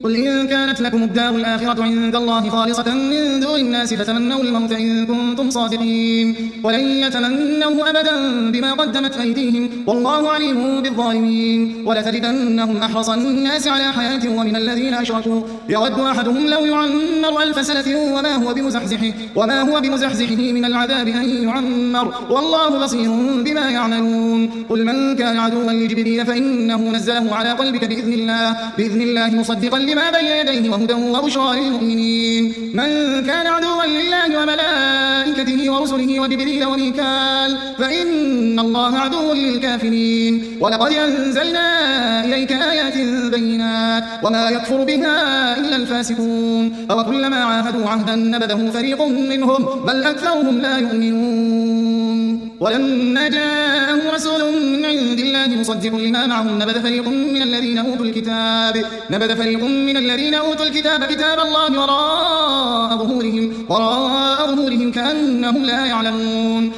قل إن كانت لكم الدار الآخرة عند الله خالصة من دون الناس فتمنوا الموت إن كنتم صادقين ولن يتمنوا أبدا بما قدمت أيديهم والله عليم بالظالمين ولتجدنهم أحرص الناس على حياة ومن الذين أشركوا يود أحدهم لو يعمر 1000 سنة وما هو بمزحزحه من العذاب أن يعمر والله بصير بما يعملون قل من كان عدوا لجبريل فإنه نزله على قلبك بإذن الله مصدقا لما بين يديه وهدى وبشرى للمؤمنين من كان عدوا لله وملائكته ورسله وجبريل وميكال فإن الله عدو للكافرين ولقد أنزلنا إليك آيات بينات وما يكفر بها إلا الفاسقون أوكلما عاهدوا عهدا نبذه فريق منهم بل أكثرهم لا يؤمنون ولما جاءهم رسول من عند الله مصدق لما معهم نبذ فريق من الذين أوتوا الكتاب كتاب الله وراء ظهورهم كأنهم لا يعلمون